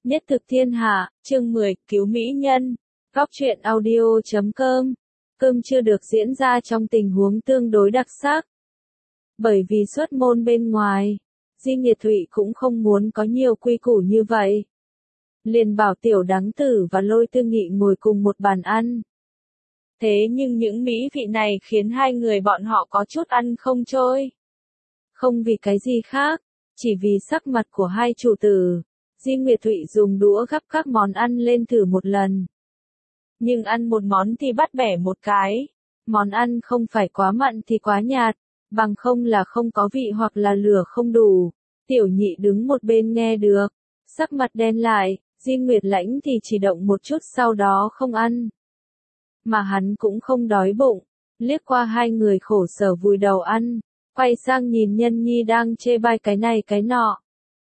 Nhất thực thiên hạ, chương 10, cứu mỹ nhân. Góc truyện audio.com. Cơm chưa được diễn ra trong tình huống tương đối đặc sắc. Bởi vì xuất môn bên ngoài, Di Nghiệt Thụy cũng không muốn có nhiều quy củ như vậy. Liền bảo Tiểu Đắng Tử và Lôi Tư Nghị ngồi cùng một bàn ăn. Thế nhưng những mỹ vị này khiến hai người bọn họ có chút ăn không trôi. Không vì cái gì khác, chỉ vì sắc mặt của hai chủ tử. Di Nguyệt Thụy dùng đũa gắp các món ăn lên thử một lần. Nhưng ăn một món thì bắt bẻ một cái. Món ăn không phải quá mặn thì quá nhạt, bằng không là không có vị hoặc là lửa không đủ. Tiểu Nhị đứng một bên nghe được, sắc mặt đen lại, Di Nguyệt Lãnh thì chỉ động một chút sau đó không ăn. Mà hắn cũng không đói bụng, liếc qua hai người khổ sở vùi đầu ăn, quay sang nhìn Nhân Nhi đang chê bai cái này cái nọ.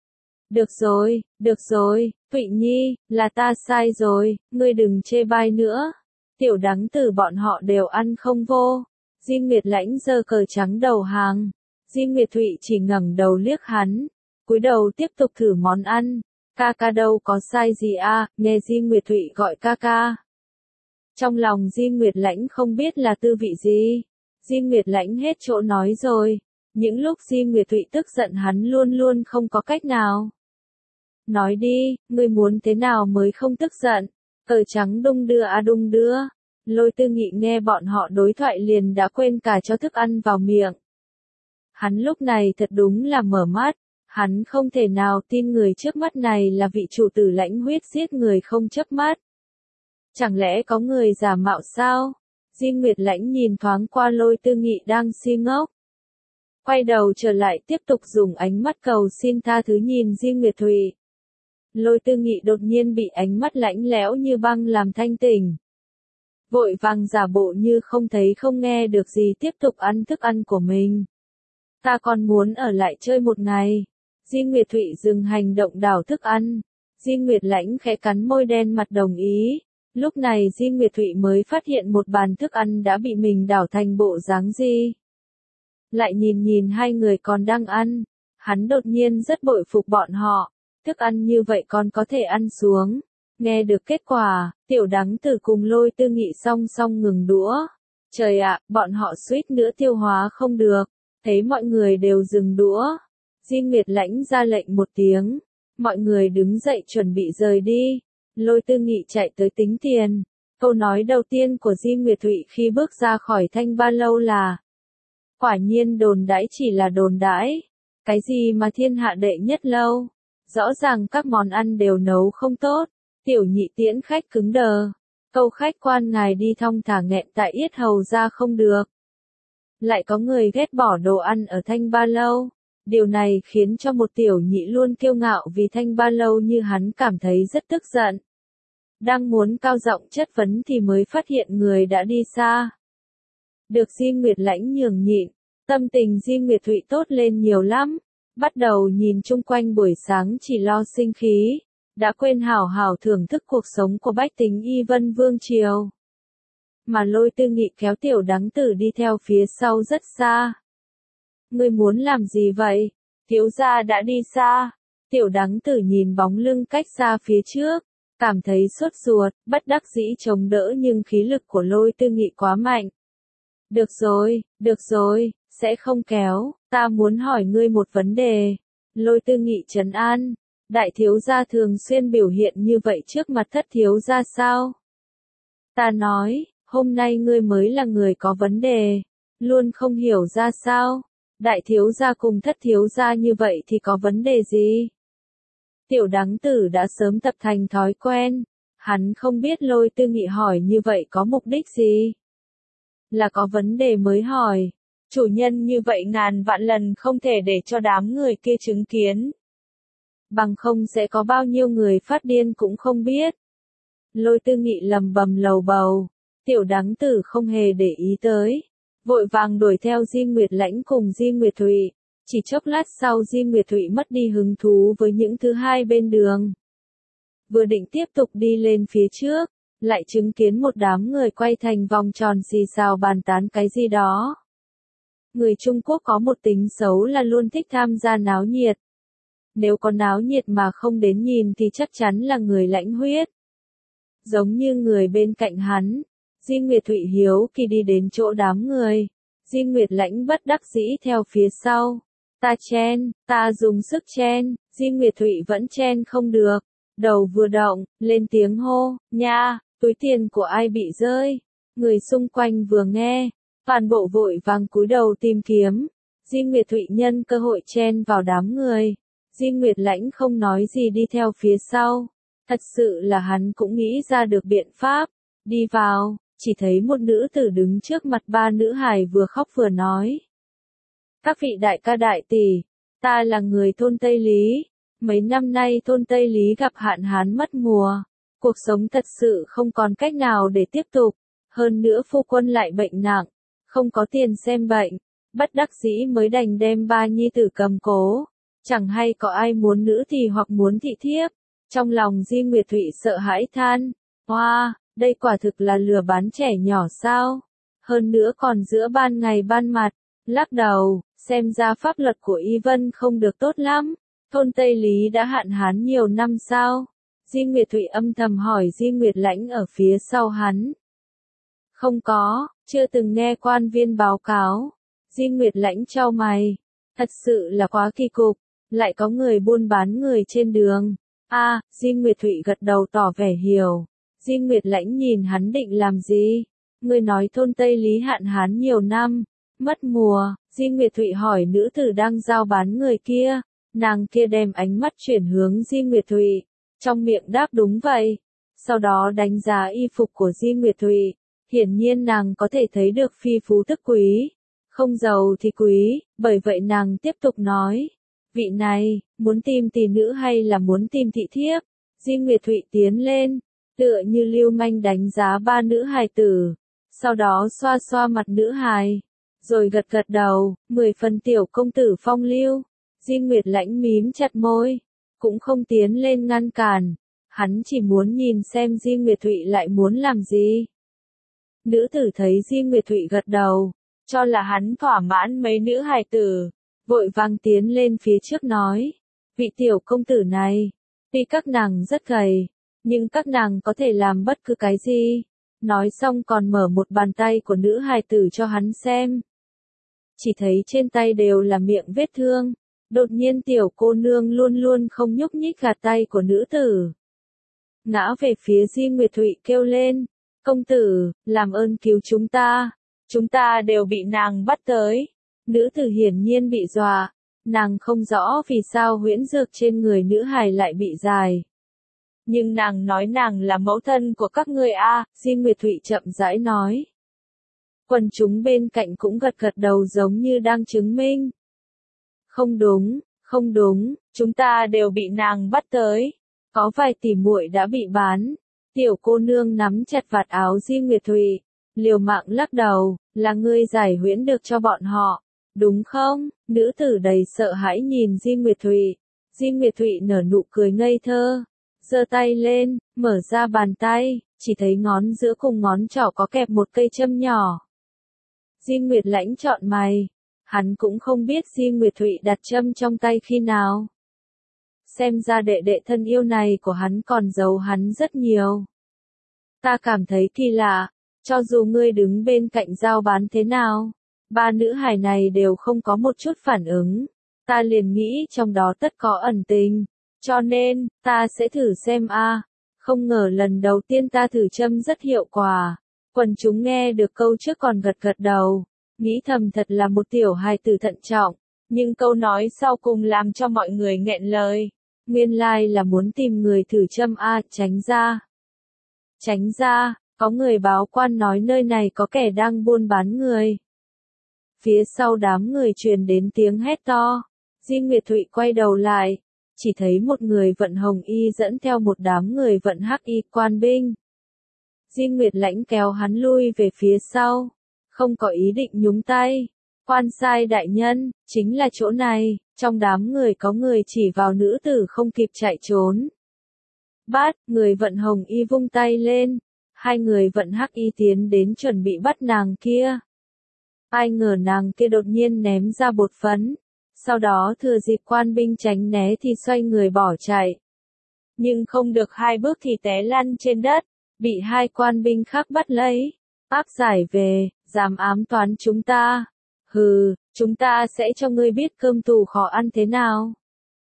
Được rồi, Thụy Nhi, là ta sai rồi, ngươi đừng chê bai nữa. Tiểu Đắng Tử bọn họ đều ăn không vô. Di Nguyệt Lãnh giơ cờ trắng đầu hàng. Di Nguyệt Thụy chỉ ngẩng đầu liếc hắn, cúi đầu tiếp tục thử món ăn. Ca ca đâu có sai gì à, nghe Di Nguyệt Thụy gọi ca ca. Trong lòng Di Nguyệt Lãnh không biết là tư vị gì. Di Nguyệt Lãnh hết chỗ nói rồi. Những lúc Di Nguyệt Thụy tức giận hắn luôn luôn không có cách nào. Nói đi, ngươi muốn thế nào mới không tức giận? Cờ trắng đung đưa à đung đưa. Lôi Tư Nghị nghe bọn họ đối thoại liền đã quên cả cho thức ăn vào miệng. Hắn lúc này thật đúng là mở mắt. Hắn không thể nào tin người trước mắt này là vị chủ tử lãnh huyết giết người không chớp mắt. Chẳng lẽ có người giả mạo sao? Di Nguyệt Lãnh nhìn thoáng qua Lôi Tư Nghị đang si ngốc. Quay đầu trở lại tiếp tục dùng ánh mắt cầu xin tha thứ nhìn Di Nguyệt Thụy. Lôi Tư Nghị đột nhiên bị ánh mắt lạnh lẽo như băng làm thanh tỉnh. Vội vàng giả bộ như không thấy không nghe được gì tiếp tục ăn thức ăn của mình. Ta còn muốn ở lại chơi một ngày. Di Nguyệt Thụy dừng hành động đảo thức ăn. Di Nguyệt Lãnh khẽ cắn môi đen mặt đồng ý. Lúc này Di Nguyệt Thụy mới phát hiện một bàn thức ăn đã bị mình đảo thành bộ dáng gì. Lại nhìn hai người còn đang ăn. Hắn đột nhiên rất bội phục bọn họ. Thức ăn như vậy còn có thể ăn xuống. Nghe được kết quả, Tiểu Đắng Tử cùng Lôi Tư Nghị song song ngừng đũa. Trời ạ, bọn họ suýt nữa tiêu hóa không được. Thấy mọi người đều dừng đũa. Di Nguyệt Lãnh ra lệnh một tiếng. Mọi người đứng dậy chuẩn bị rời đi. Lôi Tư Nghị chạy tới tính tiền. Câu nói đầu tiên của Di Nguyệt Thụy khi bước ra khỏi Thanh Ba Lâu là: quả nhiên đồn đãi chỉ là đồn đãi. Cái gì mà thiên hạ đệ nhất lâu? Rõ ràng các món ăn đều nấu không tốt. Tiểu Nhị tiễn khách cứng đờ. Câu khách quan ngài đi thong thả nghẹn tại yết hầu ra không được. Lại có người ghét bỏ đồ ăn ở Thanh Ba Lâu. Điều này khiến cho một Tiểu Nhị luôn kiêu ngạo vì Thanh Ba Lâu như hắn cảm thấy rất tức giận. Đang muốn cao giọng chất vấn thì mới phát hiện người đã đi xa. Được Di Nguyệt Lãnh nhường nhịn, tâm tình Di Nguyệt Thụy tốt lên nhiều lắm. Bắt đầu nhìn chung quanh buổi sáng chỉ lo sinh khí, đã quên hảo hảo thưởng thức cuộc sống của bách tính Y Vân Vương Triều. Mà Lôi Tư Nghị kéo Tiểu Đắng Tử đi theo phía sau rất xa. Ngươi muốn làm gì vậy? Thiếu gia đã đi xa. Tiểu Đắng Tử nhìn bóng lưng cách xa phía trước, cảm thấy sốt ruột, bất đắc dĩ chống đỡ nhưng khí lực của Lôi Tư Nghị quá mạnh. Được rồi, sẽ không kéo, ta muốn hỏi ngươi một vấn đề. Lôi Tư Nghị trấn an, đại thiếu gia thường xuyên biểu hiện như vậy trước mặt thất thiếu gia sao? Ta nói, hôm nay ngươi mới là người có vấn đề, luôn không hiểu ra sao? Đại thiếu gia cùng thất thiếu gia như vậy thì có vấn đề gì? Tiểu Đắng Tử đã sớm tập thành thói quen, hắn không biết Lôi Tư Nghị hỏi như vậy có mục đích gì. Là có vấn đề mới hỏi. Chủ nhân như vậy ngàn vạn lần không thể để cho đám người kia chứng kiến. Bằng không sẽ có bao nhiêu người phát điên cũng không biết. Lôi Tư Nghị lầm bầm lầu bầu. Tiểu Đắng Tử không hề để ý tới. Vội vàng đuổi theo Di Nguyệt Lãnh cùng Di Nguyệt Thụy. Chỉ chốc lát sau Di Nguyệt Thụy mất đi hứng thú với những thứ hai bên đường. Vừa định tiếp tục đi lên phía trước, lại chứng kiến một đám người quay thành vòng tròn xì xào bàn tán cái gì đó. Người Trung Quốc có một tính xấu là luôn thích tham gia náo nhiệt. nếu có náo nhiệt mà không đến nhìn thì chắc chắn là người lãnh huyết. Giống như người bên cạnh hắn, Di Nguyệt Thụy hiếu kỳ đi đến chỗ đám người, Di Nguyệt Lãnh bất đắc dĩ theo phía sau. Ta chen, ta dùng sức chen, Di Nguyệt Thụy vẫn chen không được, đầu vừa động, lên tiếng hô, nha, túi tiền của ai bị rơi. Người xung quanh vừa nghe, toàn bộ vội vàng cúi đầu tìm kiếm. Di Nguyệt Thụy nhân cơ hội chen vào đám người. Di Nguyệt Lãnh không nói gì đi theo phía sau. Thật sự là hắn cũng nghĩ ra được biện pháp. Đi vào, chỉ thấy một nữ tử đứng trước mặt ba nữ hài vừa khóc vừa nói. Các vị đại ca đại tỷ, ta là người thôn Tây Lý. Mấy năm nay thôn Tây Lý gặp hạn hán mất mùa. Cuộc sống thật sự không còn cách nào để tiếp tục. Hơn nữa phu quân lại bệnh nặng, không có tiền xem bệnh. Bất đắc dĩ mới đành đem ba nhi tử cầm cố. Chẳng hay có ai muốn nữ thì hoặc muốn thị thiếp. Trong lòng Di Nguyệt Thụy sợ hãi than. Hoa, đây quả thực là lừa bán trẻ nhỏ sao? Hơn nữa còn giữa ban ngày ban mặt. Lắc đầu, xem ra pháp luật của Y Vân không được tốt lắm. Thôn Tây Lý đã hạn hán nhiều năm sao? Di Nguyệt Thụy âm thầm hỏi Di Nguyệt Lãnh ở phía sau hắn. Không có, chưa từng nghe quan viên báo cáo. Di Nguyệt Lãnh chau mày. Thật sự là quá kỳ cục, lại có người buôn bán người trên đường. Di Nguyệt Thụy gật đầu tỏ vẻ hiểu. Di Nguyệt Lãnh nhìn hắn định làm gì? Người nói thôn Tây Lý hạn hán nhiều năm, mất mùa. Di Nguyệt Thụy hỏi nữ tử đang giao bán người kia. Nàng kia đem ánh mắt chuyển hướng Di Nguyệt Thụy, trong miệng đáp đúng vậy. Sau đó đánh giá y phục của Di Nguyệt Thụy. Hiển nhiên nàng có thể thấy được phi phú tức quý. Không giàu thì quý, bởi vậy nàng tiếp tục nói. Vị này, muốn tìm tỷ nữ hay là muốn tìm thị thiếp? Di Nguyệt Thụy tiến lên, tựa như lưu manh đánh giá ba nữ hài tử. Sau đó xoa xoa mặt nữ hài, rồi gật gật đầu, 10 phần tiểu công tử phong lưu. Di Nguyệt Lãnh mím chặt môi, cũng không tiến lên ngăn cản. Hắn chỉ muốn nhìn xem Di Nguyệt Thụy lại muốn làm gì. Nữ tử thấy Di Nguyệt Thụy gật đầu, cho là hắn thỏa mãn mấy nữ hài tử, vội vàng tiến lên phía trước nói, vị tiểu công tử này, tuy các nàng rất gầy, nhưng các nàng có thể làm bất cứ cái gì. Nói xong còn mở một bàn tay của nữ hài tử cho hắn xem. Chỉ thấy trên tay đều là miệng vết thương. Đột nhiên tiểu cô nương luôn luôn không nhúc nhích gạt tay của nữ tử. Ngã về phía Di Nguyệt Thụy kêu lên, công tử, làm ơn cứu chúng ta đều bị nàng bắt tới. Nữ tử hiển nhiên bị dọa, nàng không rõ vì sao huyễn dược trên người nữ hài lại bị dài. Nhưng nàng nói nàng là mẫu thân của các ngươi Di Nguyệt Thụy chậm rãi nói. Quần chúng bên cạnh cũng gật gật đầu giống như đang chứng minh. Không đúng, chúng ta đều bị nàng bắt tới. Có vài tỷ muội đã bị bán. Tiểu cô nương nắm chặt vạt áo Di Nguyệt Thụy, liều mạng lắc đầu, là ngươi giải huyễn được cho bọn họ, đúng không? Nữ tử đầy sợ hãi nhìn Di Nguyệt Thụy. Di Nguyệt Thụy nở nụ cười ngây thơ, giơ tay lên, mở ra bàn tay, chỉ thấy ngón giữa cùng ngón trỏ có kẹp một cây châm nhỏ. Di Nguyệt Lãnh trọn mày. Hắn cũng không biết Di Nguyệt Thụy đặt châm trong tay khi nào. Xem ra đệ đệ thân yêu này của hắn còn giấu hắn rất nhiều. Ta cảm thấy kỳ lạ, cho dù ngươi đứng bên cạnh giao bán thế nào, ba nữ hài này đều không có một chút phản ứng. Ta liền nghĩ trong đó tất có ẩn tình, cho nên, ta sẽ thử xem Không ngờ lần đầu tiên ta thử châm rất hiệu quả. Quần chúng nghe được câu trước còn gật gật đầu. Nghĩ thầm thật là một tiểu hài tử thận trọng, nhưng câu nói sau cùng làm cho mọi người nghẹn lời. Nguyên lai là muốn tìm người thử châm tránh ra, có người báo quan nói nơi này có kẻ đang buôn bán người. Phía sau đám người truyền đến tiếng hét to. Di Nguyệt Thụy quay đầu lại, chỉ thấy một người vận hồng y dẫn theo một đám người vận hắc y quan binh. Di Nguyệt Lãnh kéo hắn lui về phía sau. Không có ý định nhúng tay. Quan sai đại nhân, chính là chỗ này. Trong đám người có người chỉ vào nữ tử không kịp chạy trốn. Bắt, người vận hồng y vung tay lên. Hai người vận hắc y tiến đến chuẩn bị bắt nàng kia. Ai ngờ nàng kia đột nhiên ném ra bột phấn. Sau đó thừa dịp quan binh tránh né thì xoay người bỏ chạy. Nhưng không được 2 bước thì té lăn trên đất, bị 2 quan binh khác bắt lấy, áp giải về, dám ám toán chúng ta. Hừ, chúng ta sẽ cho ngươi biết cơm tù khó ăn thế nào.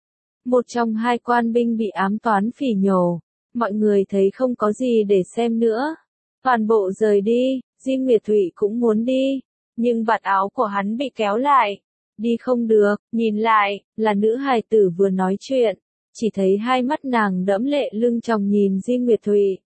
Một trong 2 quan binh bị ám toán phỉ nhổ, mọi người thấy không có gì để xem nữa. Toàn bộ rời đi, Diêm Nguyệt Thụy cũng muốn đi, nhưng vạt áo của hắn bị kéo lại. Đi không được, nhìn lại, là nữ hài tử vừa nói chuyện, chỉ thấy 2 mắt nàng đẫm lệ lưng tròng nhìn Diêm Nguyệt Thụy.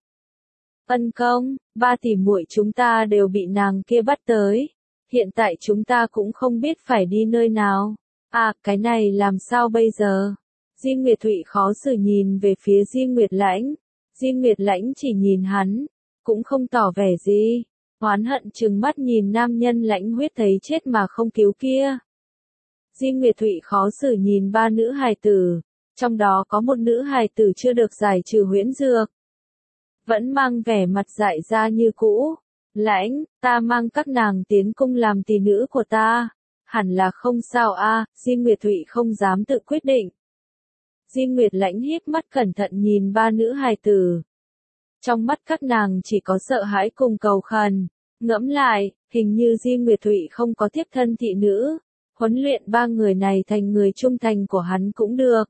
Ân công, 3 tỷ muội chúng ta đều bị nàng kia bắt tới. Hiện tại chúng ta cũng không biết phải đi nơi nào. À, cái này làm sao bây giờ? Diêm Nguyệt Thụy khó xử nhìn về phía Diêm Nguyệt Lãnh. Diêm Nguyệt Lãnh chỉ nhìn hắn, cũng không tỏ vẻ gì. Oán hận trừng mắt nhìn nam nhân lãnh huyết thấy chết mà không cứu kia. Diêm Nguyệt Thụy khó xử nhìn 3 nữ hài tử, trong đó có một nữ hài tử chưa được giải trừ huyễn dược. Vẫn mang vẻ mặt dại ra như cũ. Lãnh, ta mang các nàng tiến cung làm tỷ nữ của ta. Hẳn là không sao a. Diêm Nguyệt Thụy không dám tự quyết định. Diêm Nguyệt Lãnh híp mắt cẩn thận nhìn 3 nữ hài tử. Trong mắt các nàng chỉ có sợ hãi cùng cầu khẩn. Ngẫm lại, hình như Diêm Nguyệt Thụy không có thiếp thân thị nữ. Huấn luyện 3 người này thành người trung thành của hắn cũng được.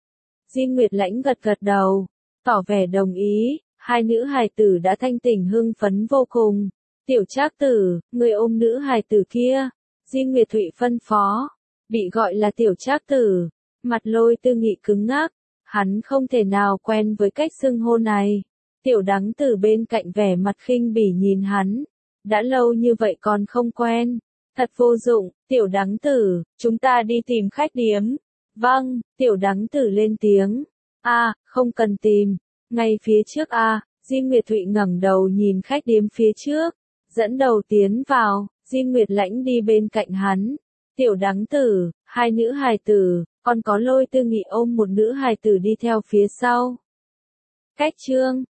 Diêm Nguyệt Lãnh gật gật đầu, tỏ vẻ đồng ý. 2 nữ hài tử đã thanh tỉnh hưng phấn vô cùng. Tiểu Trác Tử, người ôm nữ hài tử kia. Diêm Nguyệt Thụy phân phó. Bị gọi là Tiểu Trác Tử. Mặt Lôi Tư Nghị cứng ngắc. Hắn không thể nào quen với cách xưng hô này. Tiểu Đắng Tử bên cạnh vẻ mặt khinh bỉ nhìn hắn. Đã lâu như vậy còn không quen. Thật vô dụng, Tiểu Đắng Tử, chúng ta đi tìm khách điếm. Vâng, Tiểu Đắng Tử lên tiếng. À, không cần tìm. Ngay phía trước a. Diêm Nguyệt Thụy ngẩng đầu nhìn khách điếm phía trước, dẫn đầu tiến vào. Diêm Nguyệt Lãnh đi bên cạnh hắn. Tiểu Đắng Tử, 2 nữ hài tử, còn có Lôi Tư Nghị ôm một nữ hài tử đi theo phía sau. Cách chương